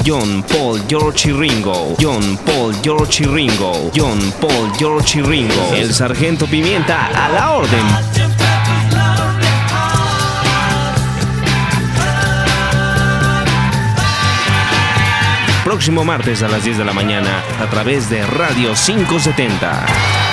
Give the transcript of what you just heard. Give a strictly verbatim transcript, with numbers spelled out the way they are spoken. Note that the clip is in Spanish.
John Paul, George y Ringo. John Paul, George y Ringo. John Paul, George y Ringo. El Sargento Pimienta a la orden. Próximo martes a las diez de la mañana a través de Radio quinientos setenta.